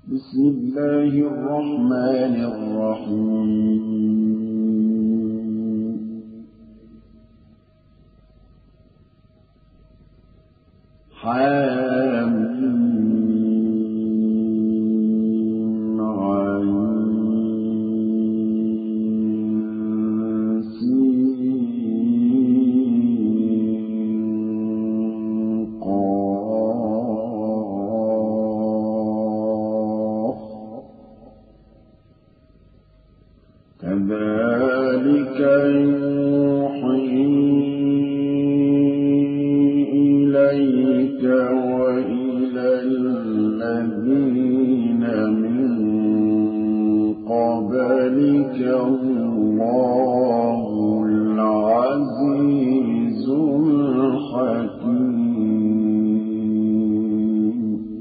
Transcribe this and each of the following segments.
بسم الله الرحمن الرحيم حاميم عين سين قاف كذلك يوحي إليك وإلى الذين من قبلك الله العزيز الحكيم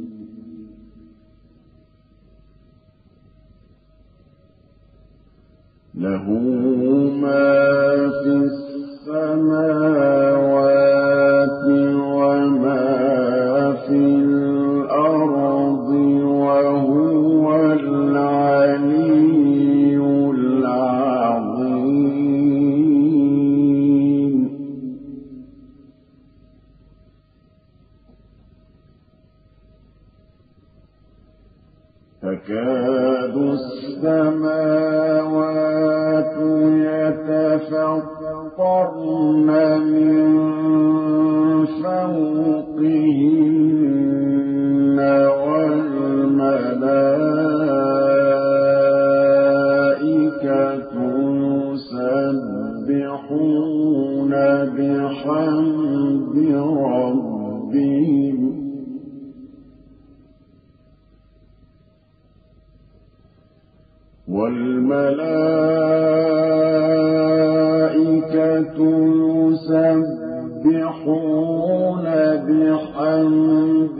له ما في السماوات وما في الأرض وهو العلي العظيم تكاد السماوات يتفطرن من فوقهن والملائكة يسبحون بحمد ربهم والملائكة يسبحون بحمد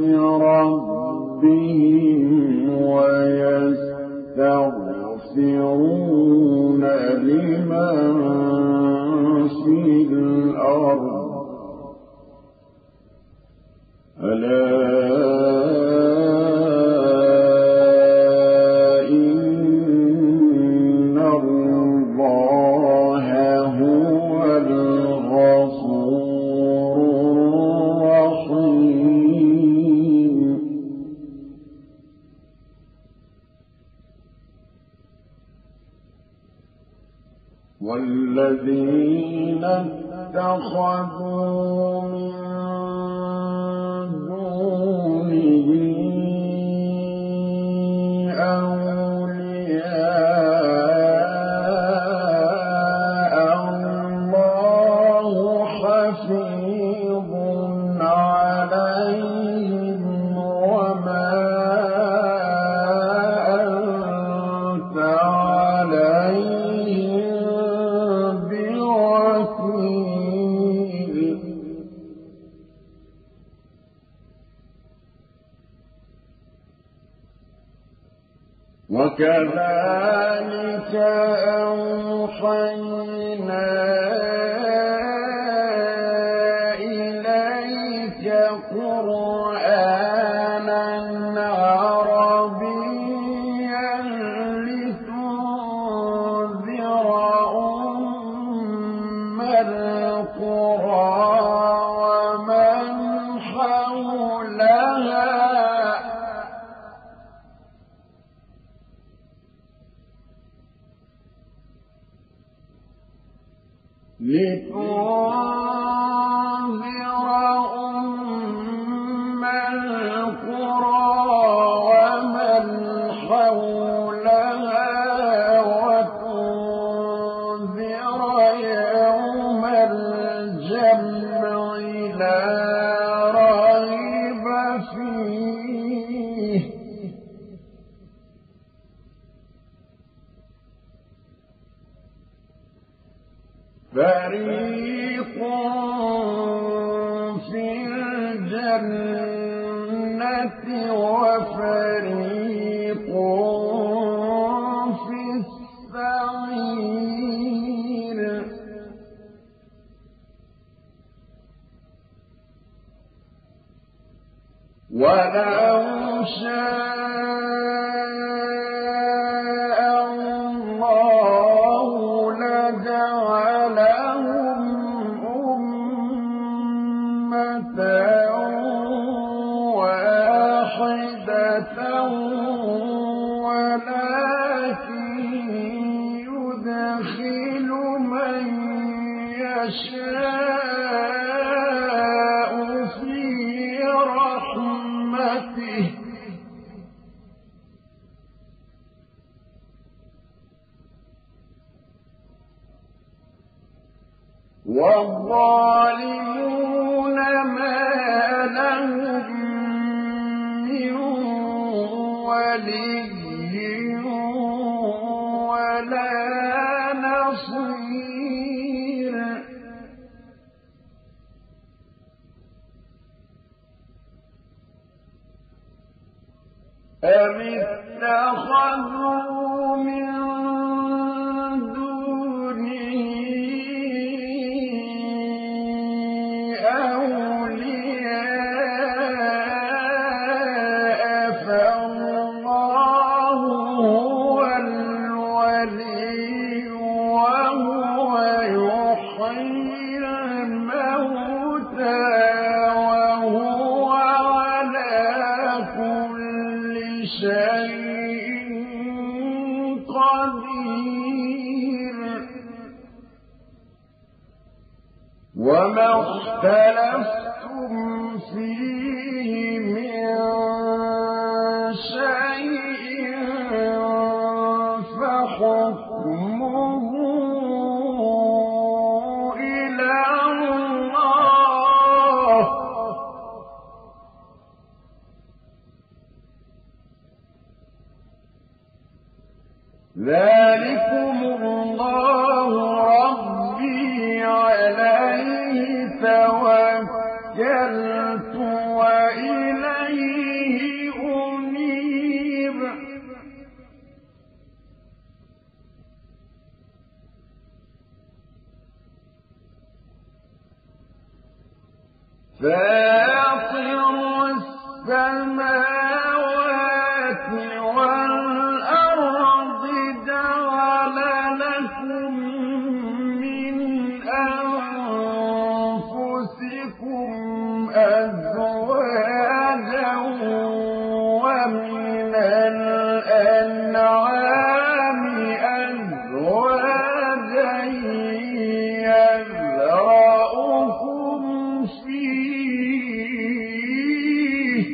ربهم ويستغفرون لمن في الأرض ألا والذين اتخذوا من دونه أولياء الله حفيظ عليهم وما أنت عليهم وكذلك أوحينا إليك قرآنا عربيا لتنذر أم القرى ومن حولها لتنذر أم القرى ومن حولها وتنذر يوم الجمع لا ريب فيه فريق في الجنة وفريق في السعير ولو شاء ولكن يدخل من يشاء في رحمته والظالمون ما لهم من ولي ولا نصير أم اتخذوا من دونه أولياء فالله هو الولي وهو يحيي الموتى وهو على كل شيء قدير وما اختلفتم فيه من شيء فحكمه إلى الله ذلكم الله ربي عليه توكلت وإليه أنيب فاطر السماوات والأرض جعل لكم من أنفسكم أزواجا ومن الأنعام أزواجا يذرأكم فيه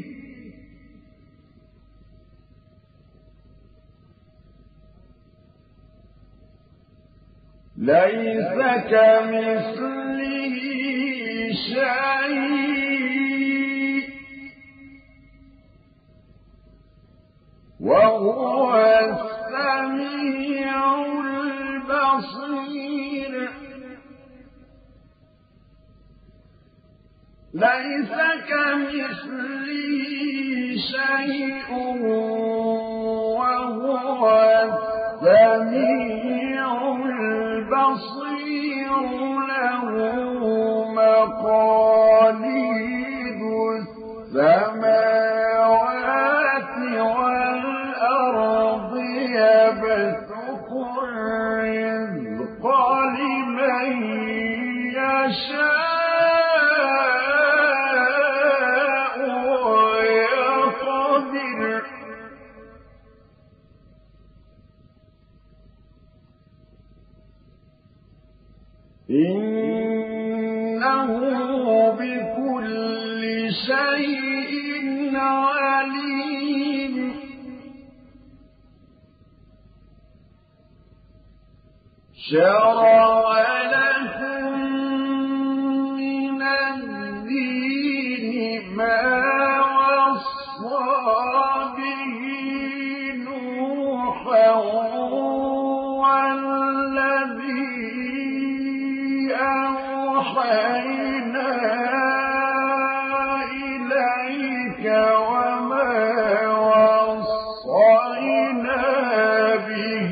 ليس كمثله شيء وهو السميع البصير ليس كمثله شيء وهو السميع البصير له مقاليد السماوات والأرض يبسط الرزق لمن يشاء ويقدر إنه بكل شيء عليم شرع لكم من الدين ما وصى به نوحا والذي أوحينا إليك وما وصينا به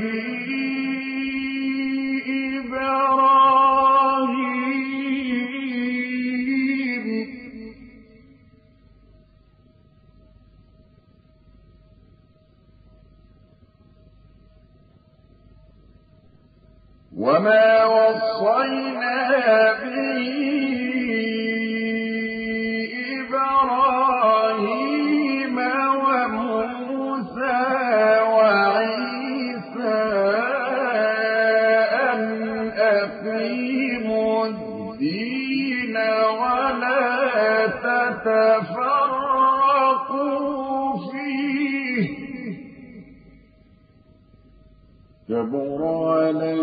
إبراهيم وما وصينا به إبراهيم كبر على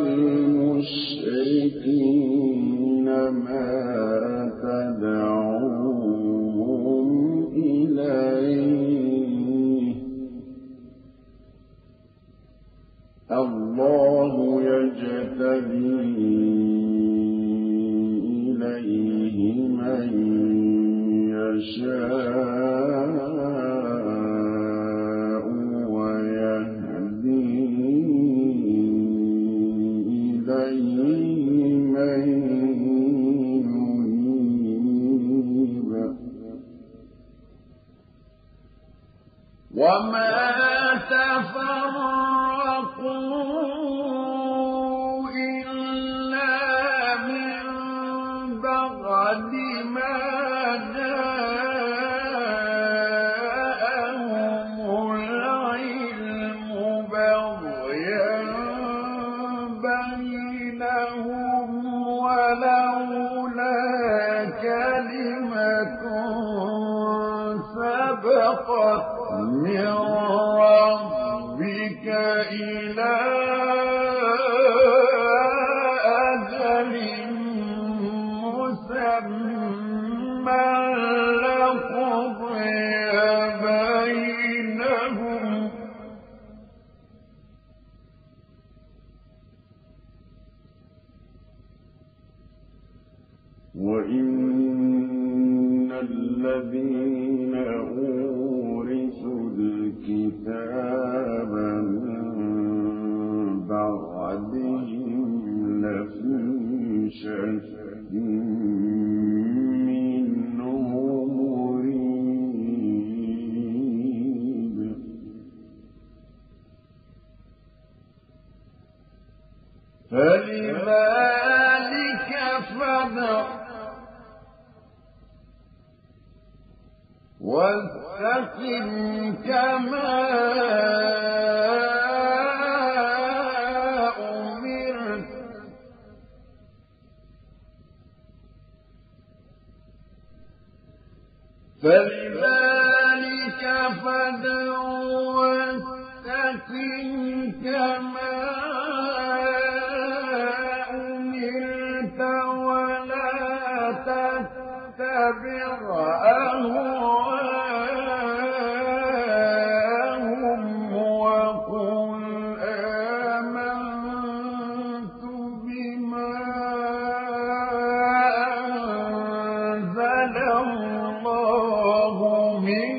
المشركين ما تدعوهم إليه الله يجتبي إليه من يشاء ويهدي إليه من ينيب وما تفرقوا إلا من بعد ما جاءهم العلم بغيا بينهم ولولا كلمة سبقت من ربك إلى أجل مسمى لقضي بينهم وإن الذين أورثوا الكتاب من بعدهم لفي شك منه مريب فلذلك فادع واستقم كما أمرت فلذلك فادع واستقم كما أمرت ولا تتبع أهواءهم وقل آمنت بما أنزل الله من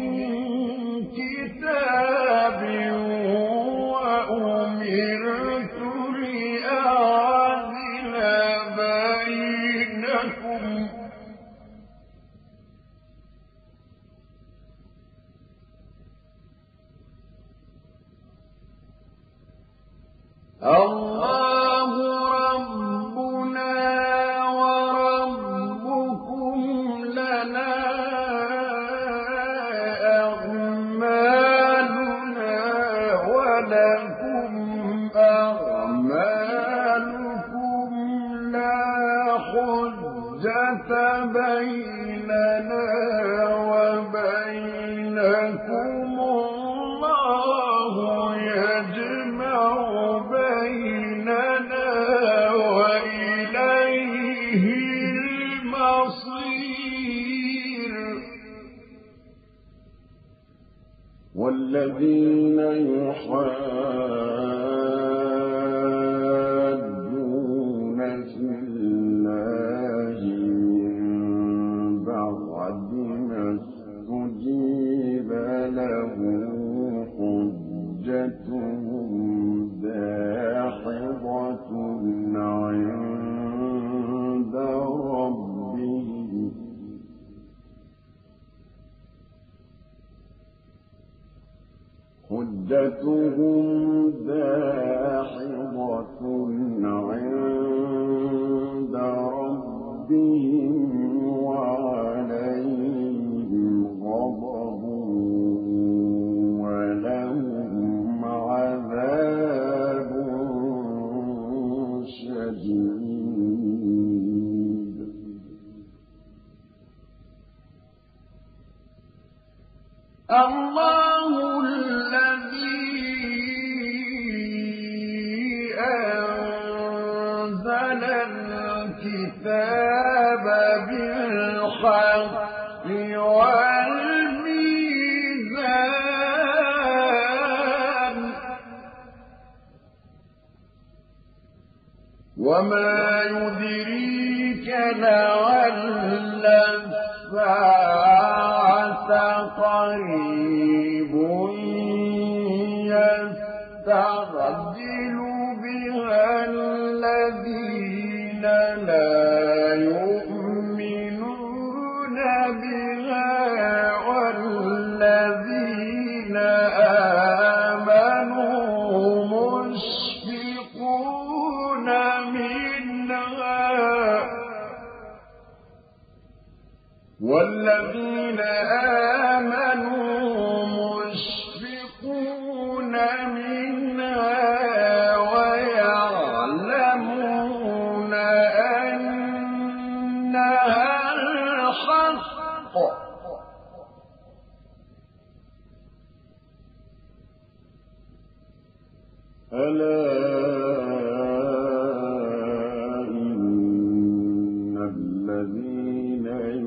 كتاب وأمرت لأعدل بينكم الله ربنا وربكم لنا أعمالنا ولكم أعمالكم لا حجة بيننا وبينكم الله يجمع بيننا وإليه المصير والذين يحادون في الله من بعد ما استجيب له حجتهم داحضة عند ربهم حجتهم داحضة عند ربهم وعليهم غضب ولهم عذاب شديد الله الذي وما يدريك لعل الساعة قريب يستعجل بها الذين لا يؤمنون بها والذين آمنوا مشفقون منها ويعلمون أنها الحق ألا إن الذين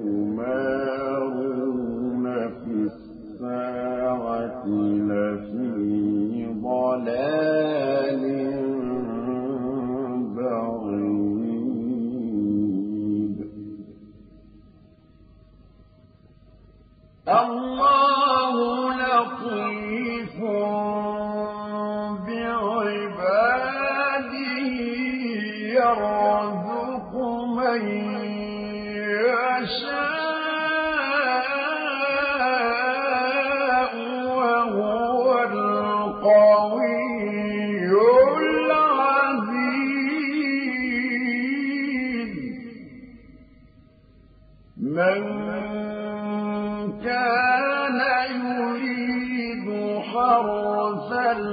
يمارون في الساعة لفي ضلال بعيد الله لطيف يرزق من يشاء وهو القوي العزيز من كان يريد حرث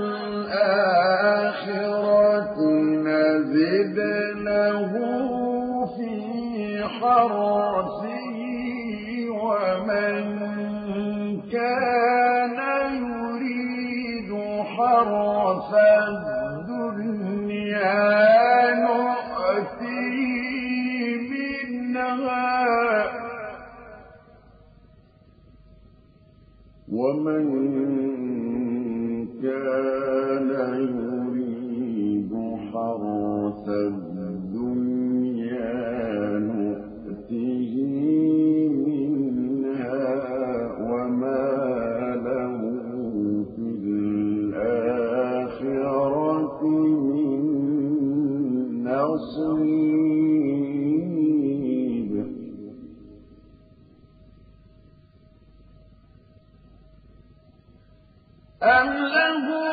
الآخرة نزد له في حرثه ومن كان يريد حرث الدنيا نؤتيه منها ومن كان يريد حرث الدنيا نؤته منها وما له في الآخرة من نصيب أم لهم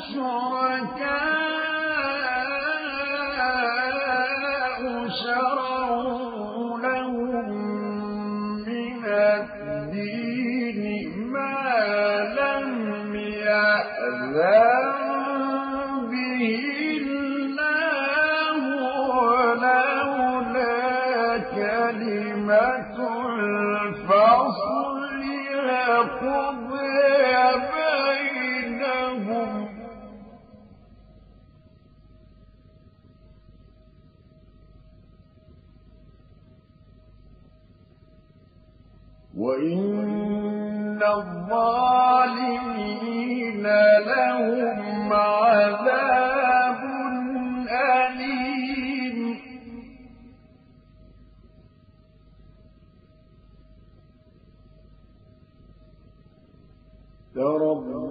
شركاء شرعوا لهم من الدين ما لم يأذن به الله ولولا كلمة الفصل لقضي بينهم وإن الظالمين لهم عذاب أليم ترى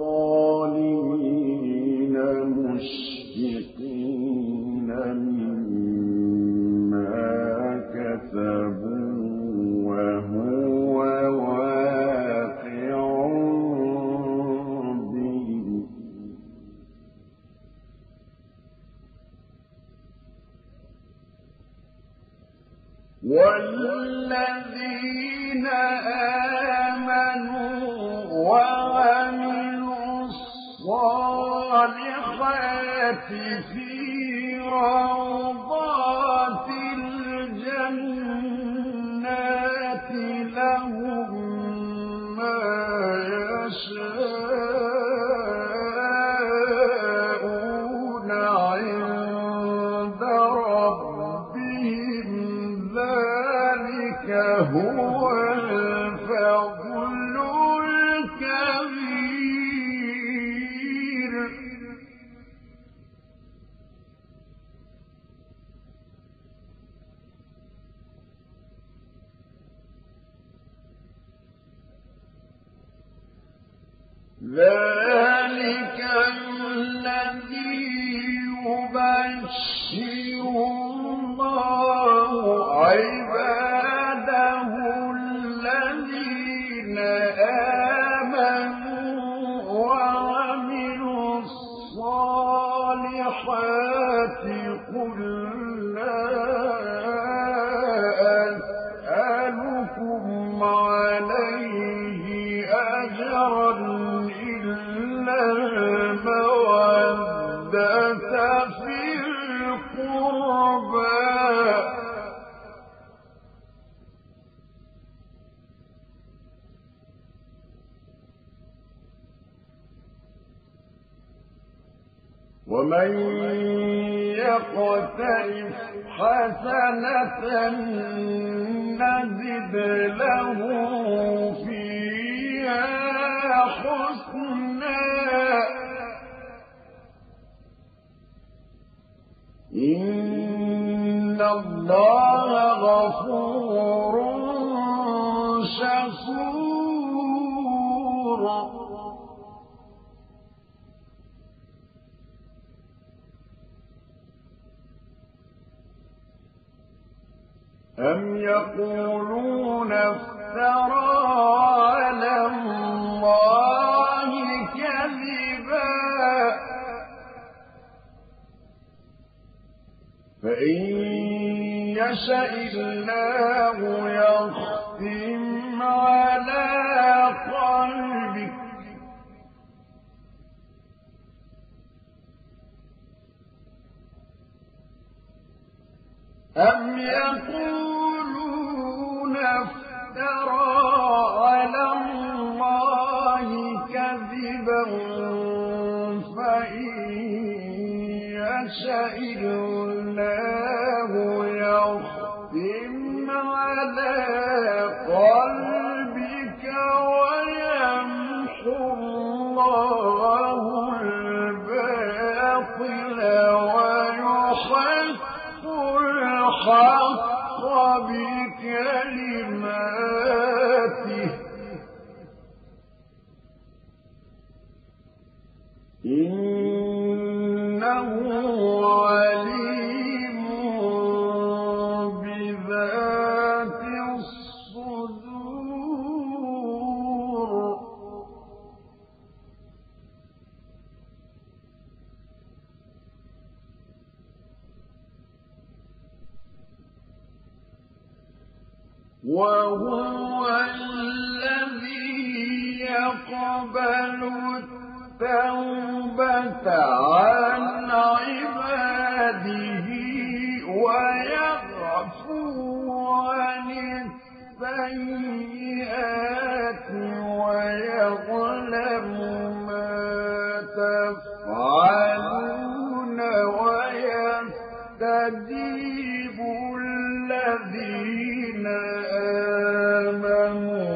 الظالمين مشفقين مما كسبوا وهو واقع بهم والذين آمنوا وعملوا الصالحات في روضات الجنات لهم ما يشاءون عند ربهم ذلك هو الفضل الكبير ومن يقترف حسنة نزد له فيها حسنا إن الله غفور شكور أم يقولون افترى على الله كذبا فإن يشأ الله يختم على قلبك أم يقولون افترى على الله كذبا فإن يشأ الله يختم على قلبك ويمحو الله الباطل ويحق الحق بكلماته إنه عليم بذات الصدور وهو الذي يقبل التوبة عن عباده ويعفو عن السيئات ويعلم ما تفعلون ويستجيب الذين آمنوا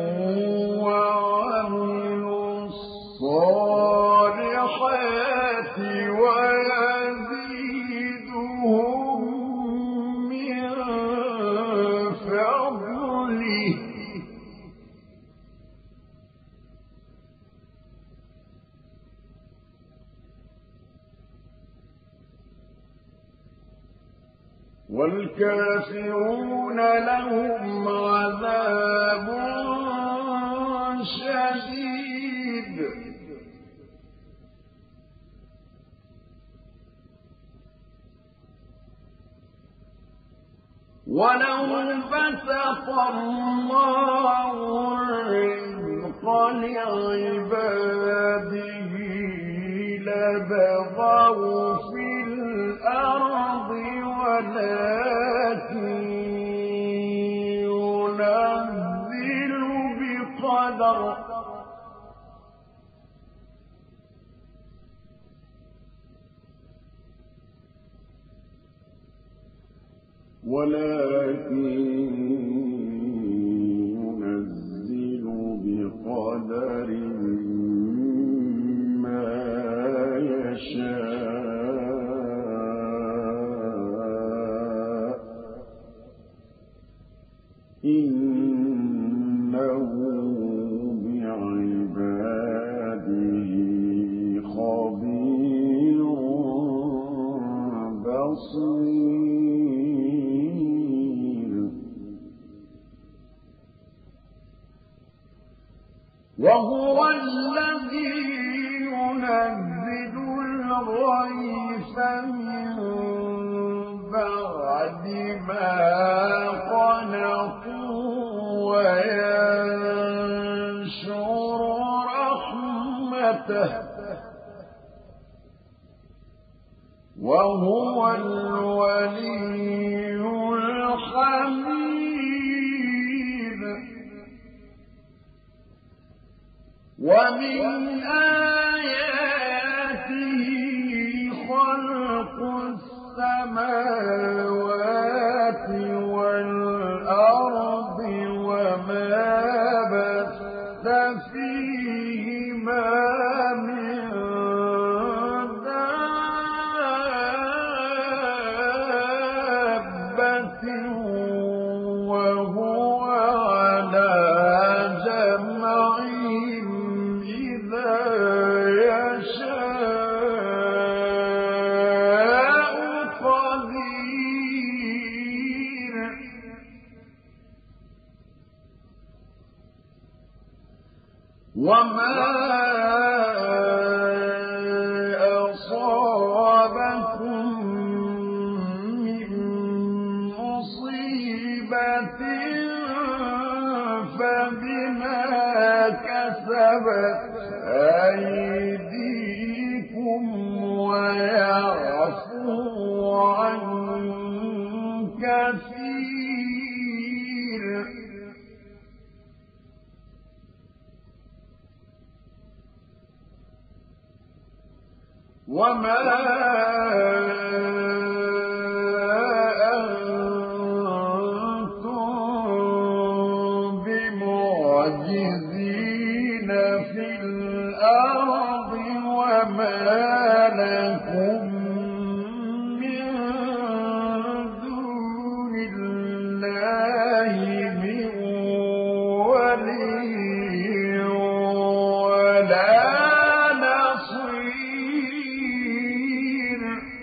وعملوا الصالحات ويزيدهم من فضله والكافرون لهم عذاب شديد ولو بسط الله الرزق لعباده لبغوا في الأرض ولكن ينزل بقدر ما يشاء إنه بعباده خبير بصير وهو الذي ينزل الغيث من بعد ما قنطوا وينشر رحمته وهو الولي الحميد ومن آياته خلق وما أنتم بمعجزين في الأرض وما لكم من دون الله من ولي ولا نصير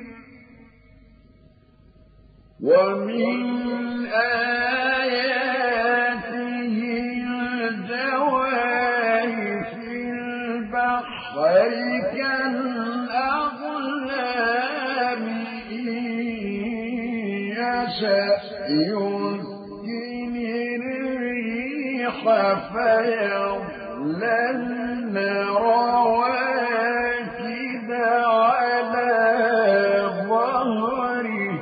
ومن آياته الجوار في البحر كالأعلام إن يشأ يسكن الريح فيظللن رواكد على ظهره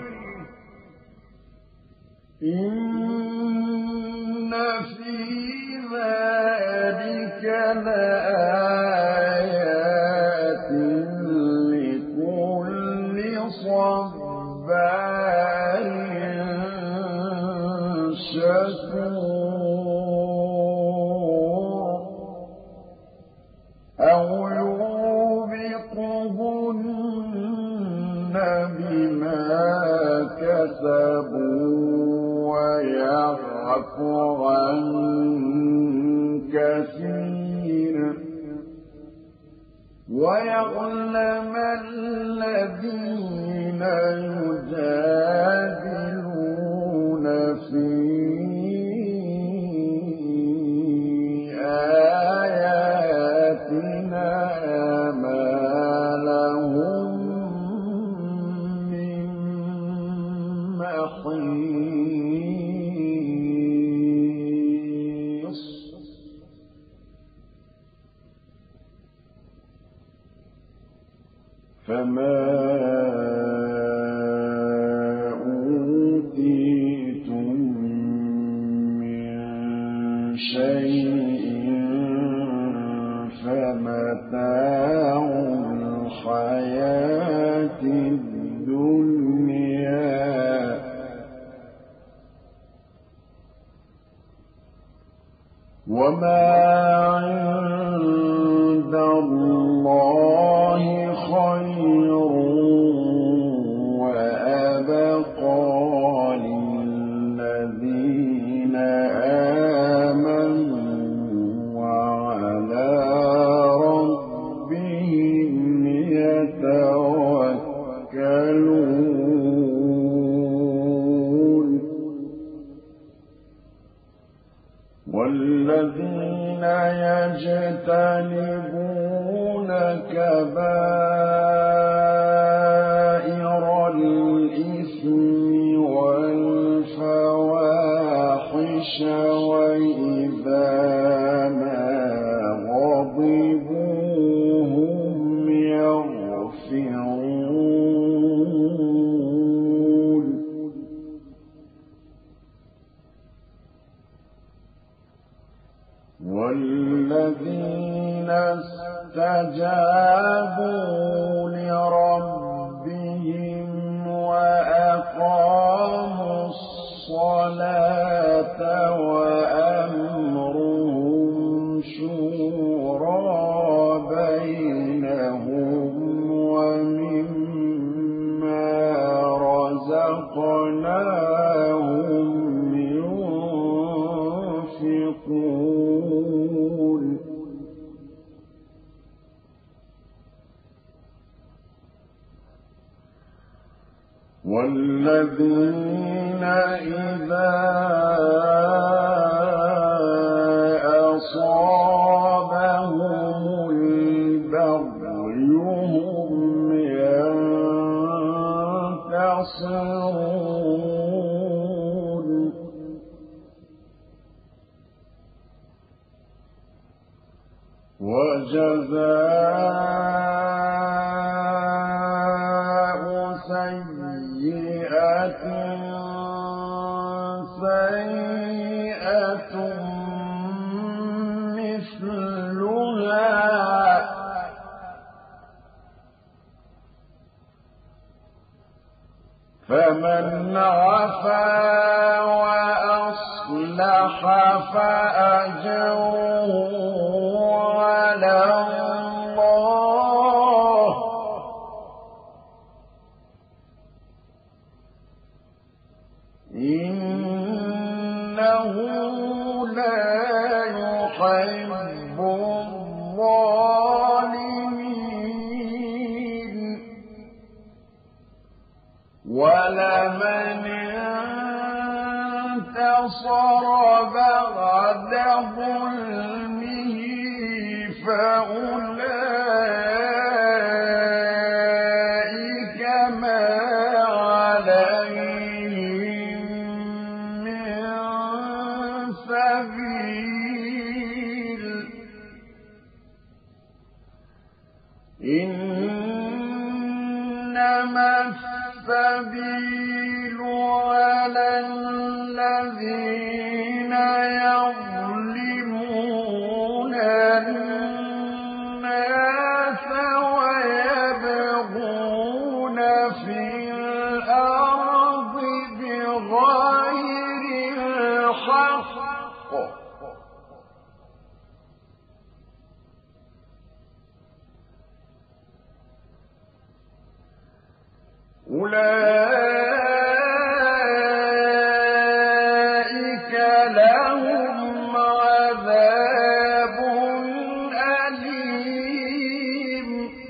إن في ذلك لآيات لكل صبار شكور أو يوبقهن بما كسبوا ويعفو عن كثير ويعلم الذين يجادلون في آياتنا ما لهم من محيص فما أوتيتم من شيء فمتاع الحياة الدنيا وما عند الله خير وأبقى للذين آمنوا وعلى ربهم يتوكلون والذين يجتنبون كبائر الإثم والفواحش وإذا ما غضبوا هم يغفرون والذين استجابوا لربهم وأقاموا الصلاة وأمرهم شورى بينهم ومما رزقناهم ينفقون والذين إذا أصابهم البغي هم ينتصرون وجزاء سيئة سيئة مثلها فمن عفا وأصلح فأجره على الله إنه لا يحب الظالمين ولمن انتصر بعد ظلمه فأولئك ما عليهم من سبيل إنما السبيل على الذين يظلمون الناس ويبغون في الأرض بغير الحق أولئك لهم عذاب أليم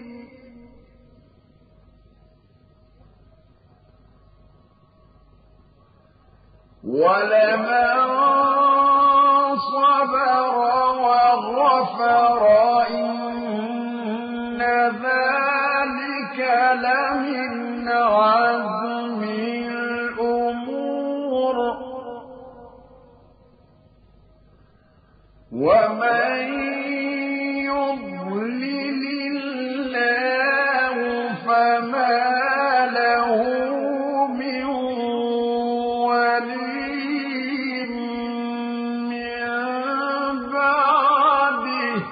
ولمن صبر وغفر إن ذلك لمن عزم الأمور ومن يضلل الله فما له من ولي من بعده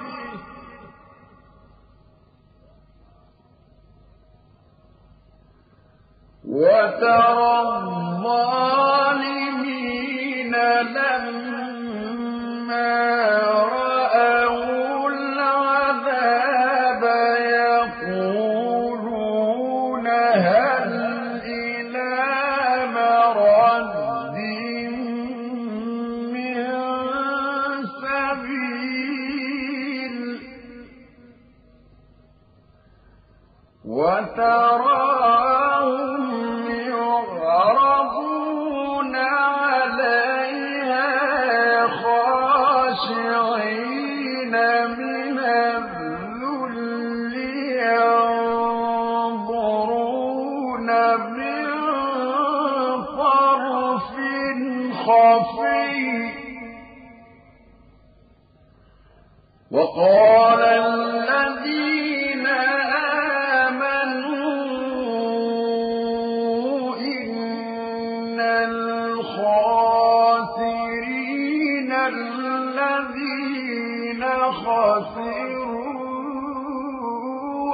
وترى الظالمين لما رأوا العذاب يقولون هل إلى مرد من سبيل وتراهم يعرضون عليها خاشعين من الذل ينظرون من طرف خفي وقال الذين آمنوا إن الخاسرين الذين خسروا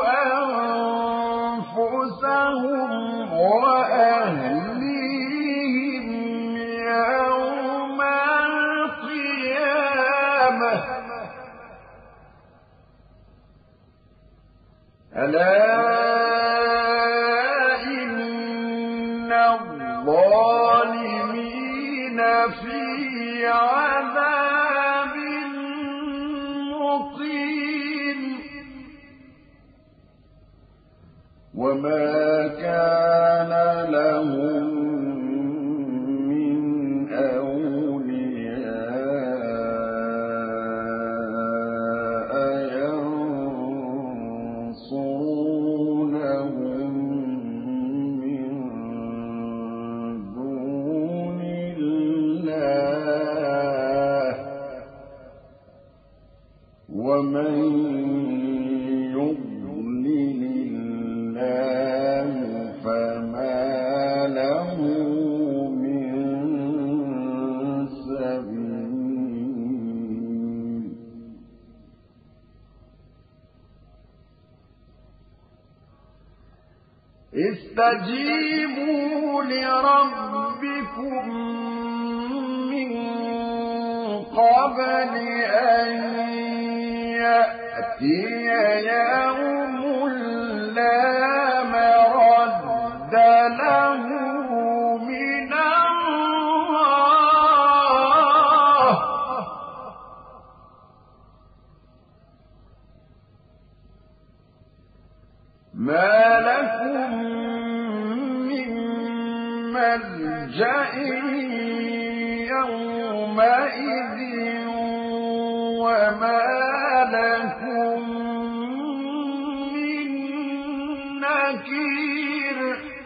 أنفسهم وأهليهم يوم القيامة ألا إن الظالمين في عذاب مقيم وما كان لهم من أولياء ينصرونهم من دون الله ومن يضلل الله فما له استجيبوا لربكم من قبل أن يأتي يوم لا مرد له من الله ما لكم من ملجأ يومئذ وما لكم من نكير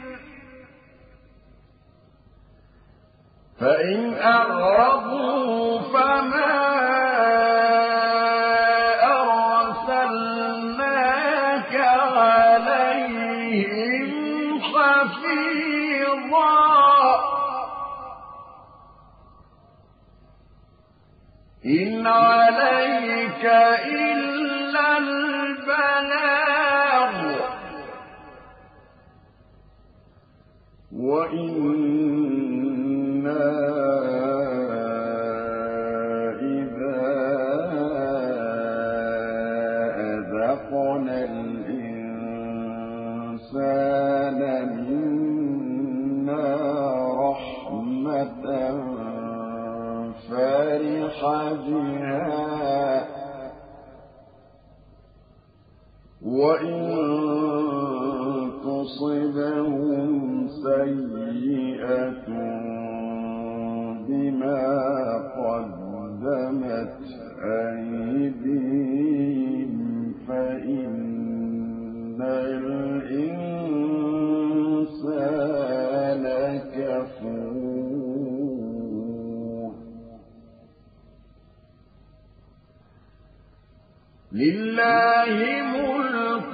فإن أعرضوا فما أرسلناك عليهم حفيظا إن عليك إلا البلاغ وإنا إذا أذقنا الإنسان منا رحمة فرح بها وإن تصبهم سيئة بما قدمت أيديهم فإن الإنسان كفور لله ملك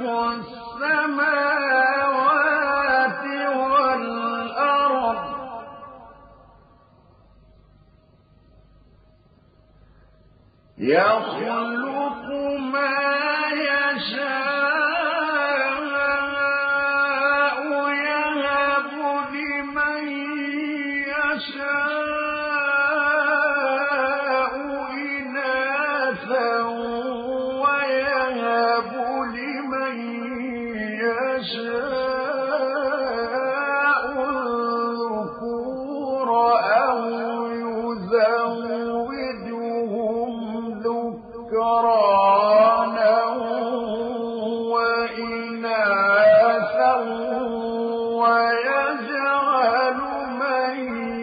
السماوات والأرض يخلق ما يشاء يهب لمن يشاء إناثا ويهب لمن يشاء الذكور أو يزوجهم ذكرانا وإناثا ويجعل من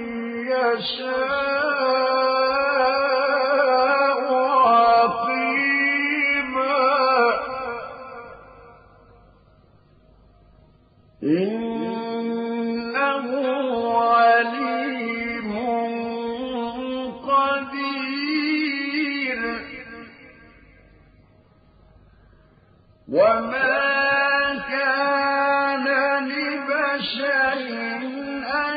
يشاء عقيما إنه عليم قدير وما كان لبشر أن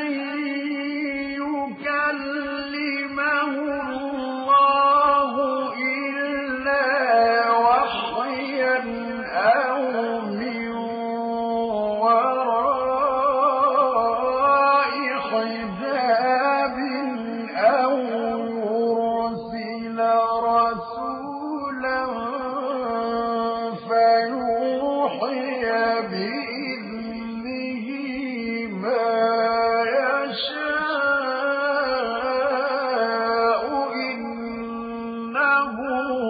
يكلمه الله إلا وحيا أو من وراء حجاب أو يرسل رسولا فيوحي بإذنه ما يشاء إنه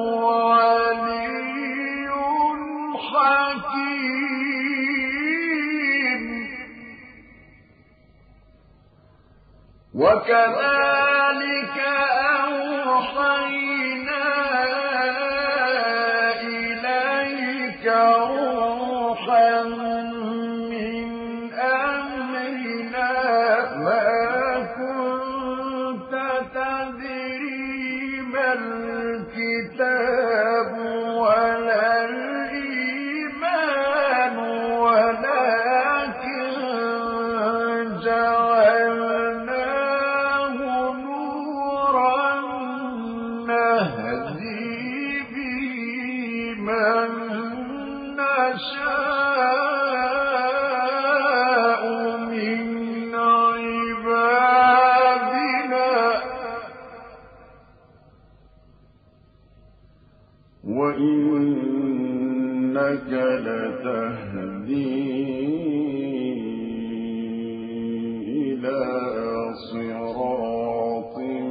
علي حكيم وكذلك أوحينا إليك روحا من أمرنا ما كنت تدري ما الكتاب ولا الإيمان ولكن جعلناه نورا نهدي به من نشاء يهدي إلى صراط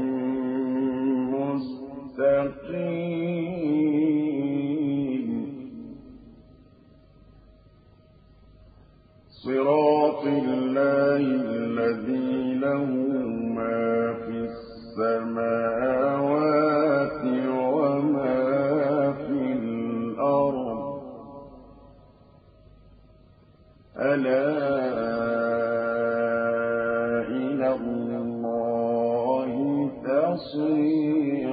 مستقيم صراط الله الذي له ما في السماوات وما في الأرض ألا إلى الله تصير